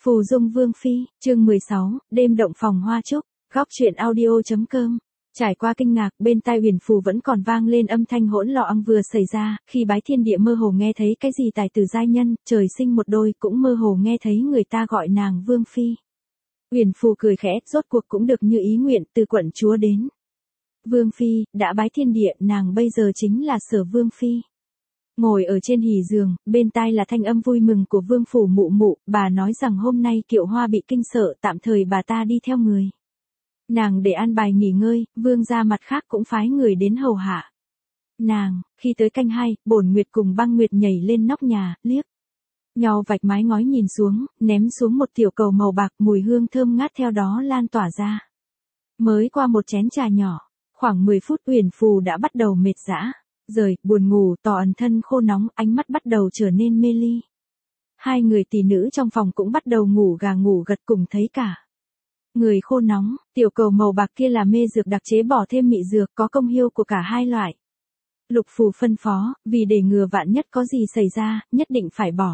Phù Dung Vương Phi, chương 16, đêm động phòng hoa trúc, góc chuyện audio.com. Trải qua kinh ngạc, bên tai Uyển Phù vẫn còn vang lên âm thanh hỗn loạn vừa xảy ra, khi bái thiên địa mơ hồ nghe thấy cái gì tài tử giai nhân, trời sinh một đôi, cũng mơ hồ nghe thấy người ta gọi nàng Vương Phi. Uyển Phù cười khẽ, rốt cuộc cũng được như ý nguyện, từ quận chúa đến Vương Phi, đã bái thiên địa, nàng bây giờ chính là Sở Vương Phi. Ngồi ở trên hỉ giường, bên tai là thanh âm vui mừng của Vương phủ mụ mụ, bà nói rằng hôm nay Kiệu Hoa bị kinh sợ, tạm thời bà ta đi theo người. Nàng để an bài nghỉ ngơi, Vương gia mặt khác cũng phái người đến hầu hạ. Nàng, khi tới canh 2, Bổn Nguyệt cùng Băng Nguyệt nhảy lên nóc nhà, liếc nhau vạch mái ngói nhìn xuống, ném xuống một tiểu cầu màu bạc, mùi hương thơm ngát theo đó lan tỏa ra. Mới qua một chén trà nhỏ, khoảng 10 phút Uyển Phù đã bắt đầu mệt dã. Rời, buồn ngủ, tỏ ẩn thân khô nóng, ánh mắt bắt đầu trở nên mê ly. Hai người tỷ nữ trong phòng cũng bắt đầu ngủ gà ngủ gật cùng thấy cả. Người khô nóng, tiểu cầu màu bạc kia là mê dược đặc chế bỏ thêm mị dược có công hiệu của cả hai loại. Lục Phù phân phó, vì để ngừa vạn nhất có gì xảy ra, nhất định phải bỏ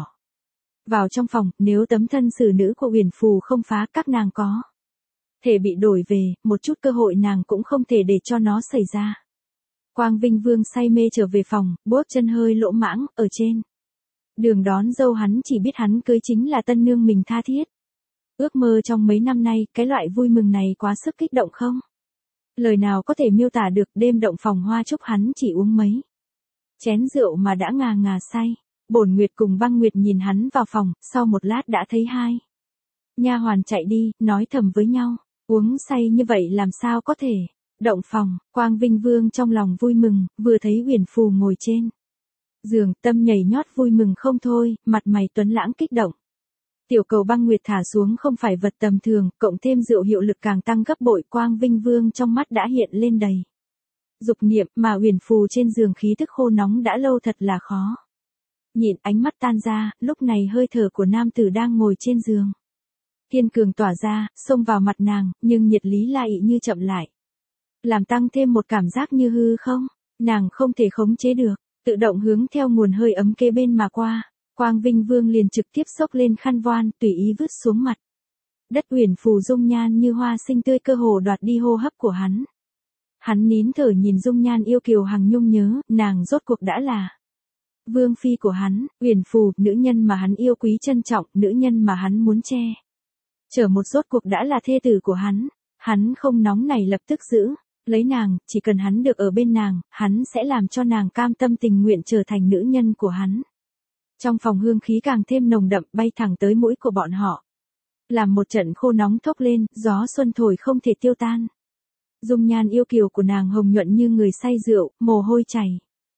vào trong phòng, nếu tấm thân xử nữ của Uyển Phù không phá các nàng có thể bị đổi về, một chút cơ hội nàng cũng không thể để cho nó xảy ra. Quang Vinh Vương say mê trở về phòng, bước chân hơi lỗ mãng, ở trên đường đón dâu hắn chỉ biết hắn cưới chính là tân nương mình tha thiết. Ước mơ trong mấy năm nay, cái loại vui mừng này quá sức kích động không? Lời nào có thể miêu tả được, đêm động phòng hoa trúc hắn chỉ uống mấy chén rượu mà đã ngà ngà say. Bổn Nguyệt cùng Băng Nguyệt nhìn hắn vào phòng, sau một lát đã thấy hai nha hoàn chạy đi, nói thầm với nhau, uống say như vậy làm sao có thể động phòng. Quang Vinh Vương trong lòng vui mừng, vừa thấy Uyển Phù ngồi trên giường, tâm nhảy nhót vui mừng không thôi, mặt mày tuấn lãng kích động. Tiểu cầu Băng Nguyệt thả xuống không phải vật tầm thường, cộng thêm rượu hiệu lực càng tăng gấp bội, Quang Vinh Vương trong mắt đã hiện lên đầy dục niệm, mà Uyển Phù trên giường khí tức khô nóng đã lâu thật là khó nhịn, ánh mắt tan ra, lúc này hơi thở của nam tử đang ngồi trên giường kiên cường tỏa ra, xông vào mặt nàng, nhưng nhiệt lý lại như chậm lại, làm tăng thêm một cảm giác như hư không, nàng không thể khống chế được, tự động hướng theo nguồn hơi ấm kế bên mà qua. Quang Vinh Vương liền trực tiếp xốc lên khăn voan, tùy ý vứt xuống mặt đất. Uyển Phù dung nhan như hoa xinh tươi cơ hồ đoạt đi hô hấp của hắn. Hắn nín thở nhìn dung nhan yêu kiều hằng nhung nhớ, nàng rốt cuộc đã là Vương Phi của hắn. Uyển Phù, nữ nhân mà hắn yêu quý trân trọng, nữ nhân mà hắn muốn che chở một, rốt cuộc đã là thê tử của hắn. Hắn không nóng nảy lập tức giữ lấy nàng, chỉ cần hắn được ở bên nàng, hắn sẽ làm cho nàng cam tâm tình nguyện trở thành nữ nhân của hắn. Trong phòng hương khí càng thêm nồng đậm, bay thẳng tới mũi của bọn họ, làm một trận khô nóng thốc lên, gió xuân thổi không thể tiêu tan. Dung nhan yêu kiều của nàng hồng nhuận như người say rượu, mồ hôi chảy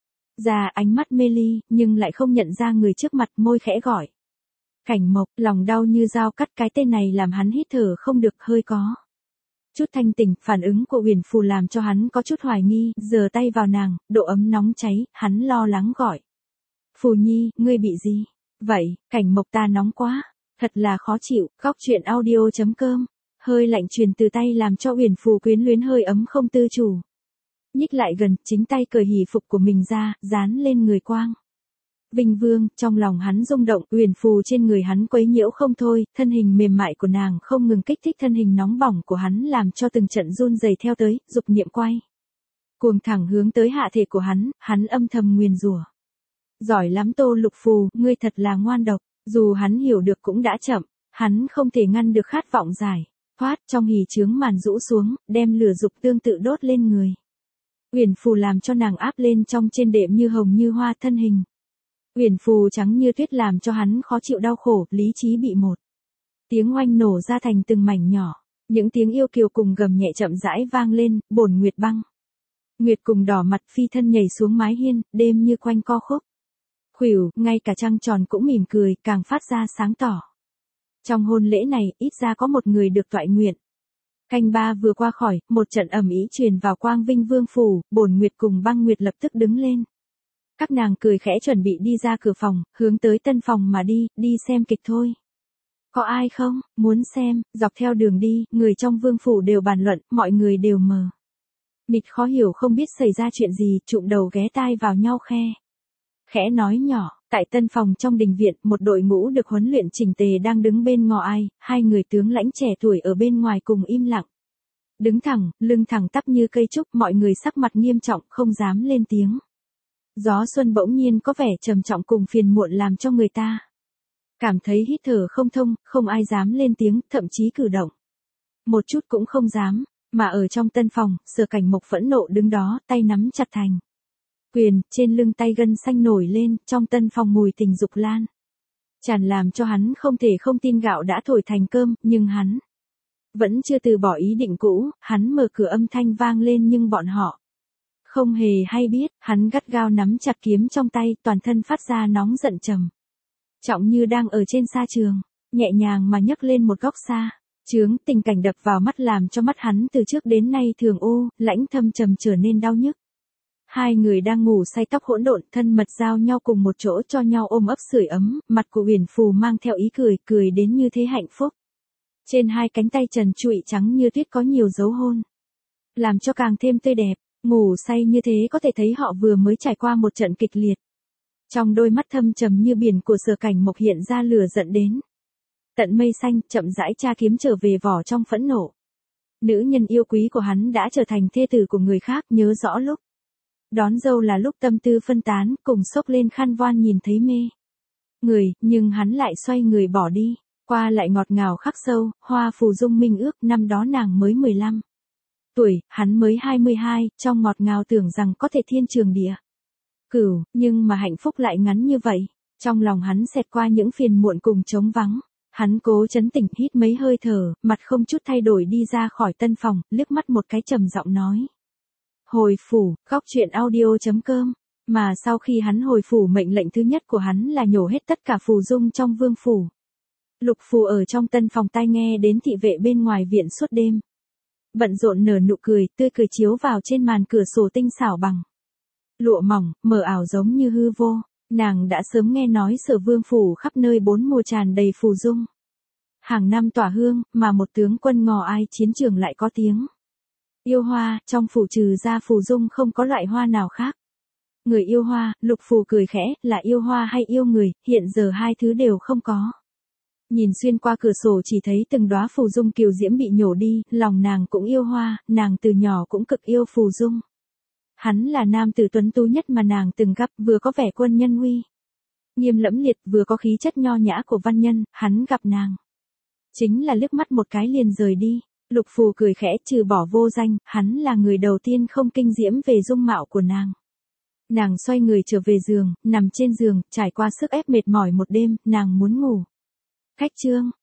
ra, ánh mắt mê ly, nhưng lại không nhận ra người trước mặt, môi khẽ gọi Cảnh Mộc. Lòng đau như dao cắt, cái tên này làm hắn hít thở không được, hơi có chút thanh tỉnh. Phản ứng của Uyển Phù làm cho hắn có chút hoài nghi, giơ tay vào nàng, độ ấm nóng cháy, hắn lo lắng gọi, Phù Nhi, ngươi bị gì vậy? Cảnh Mộc, ta nóng quá, thật là khó chịu. Góc chuyện audio.com. Hơi lạnh truyền từ tay làm cho Uyển Phù quyến luyến hơi ấm không tự chủ nhích lại gần, chính tay cởi hỉ phục của mình ra, dán lên người Quang Vinh Vương. Trong lòng hắn rung động, Uyển Phù trên người hắn quấy nhiễu không thôi, thân hình mềm mại của nàng không ngừng kích thích thân hình nóng bỏng của hắn, làm cho từng trận run rẩy theo tới, dục niệm quay cuồng thẳng hướng tới hạ thể của hắn âm thầm nguyền rủa, giỏi lắm Tô Lục Phù, ngươi thật là ngoan độc. Dù hắn hiểu được cũng đã chậm, hắn không thể ngăn được khát vọng giải thoát. Trong hỉ chướng màn rũ xuống, đem lửa dục tương tự đốt lên người Uyển Phù, làm cho nàng áp lên trong trên đệm như hồng như hoa. Thân hình Uyển Phù trắng như tuyết làm cho hắn khó chịu đau khổ, lý trí bị một tiếng oanh nổ ra thành từng mảnh nhỏ. Những tiếng yêu kiều cùng gầm nhẹ chậm rãi vang lên. Bổn Nguyệt Băng Nguyệt cùng đỏ mặt phi thân nhảy xuống mái hiên, đêm như quanh co khúc khuỷu, ngay cả trăng tròn cũng mỉm cười, càng phát ra sáng tỏ. Trong hôn lễ này, ít ra có một người được toại nguyện. Canh 3 vừa qua khỏi, một trận ầm ĩ truyền vào Quang Vinh Vương phủ. Bổn Nguyệt cùng Băng Nguyệt lập tức đứng lên. Các nàng cười khẽ chuẩn bị đi ra cửa phòng, hướng tới tân phòng mà đi xem kịch thôi. Có ai không, muốn xem? Dọc theo đường đi, người trong vương phủ đều bàn luận, mọi người đều mờ mịt khó hiểu không biết xảy ra chuyện gì, trụm đầu ghé tai vào nhau khẽ nói nhỏ, Tại tân phòng trong đình viện, một đội ngũ được huấn luyện chỉnh tề đang đứng bên ngõ ai, hai người tướng lãnh trẻ tuổi ở bên ngoài cùng im lặng. Đứng thẳng, lưng thẳng tắp như cây trúc, mọi người sắc mặt nghiêm trọng, không dám lên tiếng. Gió xuân bỗng nhiên có vẻ trầm trọng cùng phiền muộn làm cho người ta cảm thấy hít thở không thông, không ai dám lên tiếng, thậm chí cử động. Một chút cũng không dám, mà ở trong tân phòng, Sở Cảnh Mộc phẫn nộ đứng đó, tay nắm chặt thành quyền, trên lưng tay gân xanh nổi lên, trong tân phòng mùi tình dục lan tràn làm cho hắn không thể không tin gạo đã thổi thành cơm, nhưng hắn vẫn chưa từ bỏ ý định cũ, hắn mở cửa âm thanh vang lên nhưng bọn họ không hề hay biết, hắn gắt gao nắm chặt kiếm trong tay, toàn thân phát ra nóng giận trầm trọng như đang ở trên sa trường, nhẹ nhàng mà nhấc lên một góc xa. Chướng, tình cảnh đập vào mắt làm cho mắt hắn từ trước đến nay thường u, lãnh thâm trầm trở nên đau nhức. Hai người đang ngủ say tóc hỗn độn, thân mật giao nhau cùng một chỗ cho nhau ôm ấp sưởi ấm, mặt của Huyền Phù mang theo ý cười, cười đến như thế hạnh phúc. Trên hai cánh tay trần trụi trắng như tuyết có nhiều dấu hôn, làm cho càng thêm tươi đẹp. Ngủ say như thế có thể thấy họ vừa mới trải qua một trận kịch liệt. Trong đôi mắt thâm trầm như biển của Sở Cảnh Mộc hiện ra lửa giận đến tận mây xanh, chậm rãi tra kiếm trở về vỏ trong phẫn nộ. Nữ nhân yêu quý của hắn đã trở thành thê tử của người khác, nhớ rõ lúc đón dâu là lúc tâm tư phân tán, cùng xốc lên khăn voan nhìn thấy mê người, nhưng hắn lại xoay người bỏ đi, qua lại ngọt ngào khắc sâu, Hoa Phù Dung minh ước, năm đó nàng mới 15 tuổi, hắn mới 22, trong ngọt ngào tưởng rằng có thể thiên trường địa cửu, nhưng mà hạnh phúc lại ngắn như vậy. Trong lòng hắn xẹt qua những phiền muộn cùng trống vắng. Hắn cố trấn tĩnh, hít mấy hơi thở, mặt không chút thay đổi đi ra khỏi tân phòng, liếc mắt một cái trầm giọng nói. Hồi phủ, góc chuyện audio.com. Mà sau khi hắn hồi phủ, mệnh lệnh thứ nhất của hắn là nhổ hết tất cả phù dung trong vương phủ. Lục Phù ở trong tân phòng tai nghe đến thị vệ bên ngoài viện suốt đêm. Bận rộn nở nụ cười, tươi cười chiếu vào trên màn cửa sổ tinh xảo bằng lụa mỏng, mờ ảo giống như hư vô. Nàng đã sớm nghe nói Sở Vương phủ khắp nơi bốn mùa tràn đầy phù dung. Hàng năm tỏa hương, mà một tướng quân ngò ai chiến trường lại có tiếng yêu hoa, trong phủ trừ ra phù dung không có loại hoa nào khác. Người yêu hoa, Lục Phù cười khẽ, là yêu hoa hay yêu người, hiện giờ hai thứ đều không có. Nhìn xuyên qua cửa sổ chỉ thấy từng đóa phù dung kiều diễm bị nhổ đi, lòng nàng cũng yêu hoa, nàng từ nhỏ cũng cực yêu phù dung. Hắn là nam tử tuấn tú nhất mà nàng từng gặp, vừa có vẻ quân nhân uy nghiêm lẫm liệt, vừa có khí chất nho nhã của văn nhân, hắn gặp nàng chính là liếc mắt một cái liền rời đi. Lục Phù cười khẽ, trừ bỏ vô danh, hắn là người đầu tiên không kinh diễm về dung mạo của nàng. Nàng xoay người trở về giường, nằm trên giường, trải qua sức ép mệt mỏi một đêm, nàng muốn ngủ. Khách chương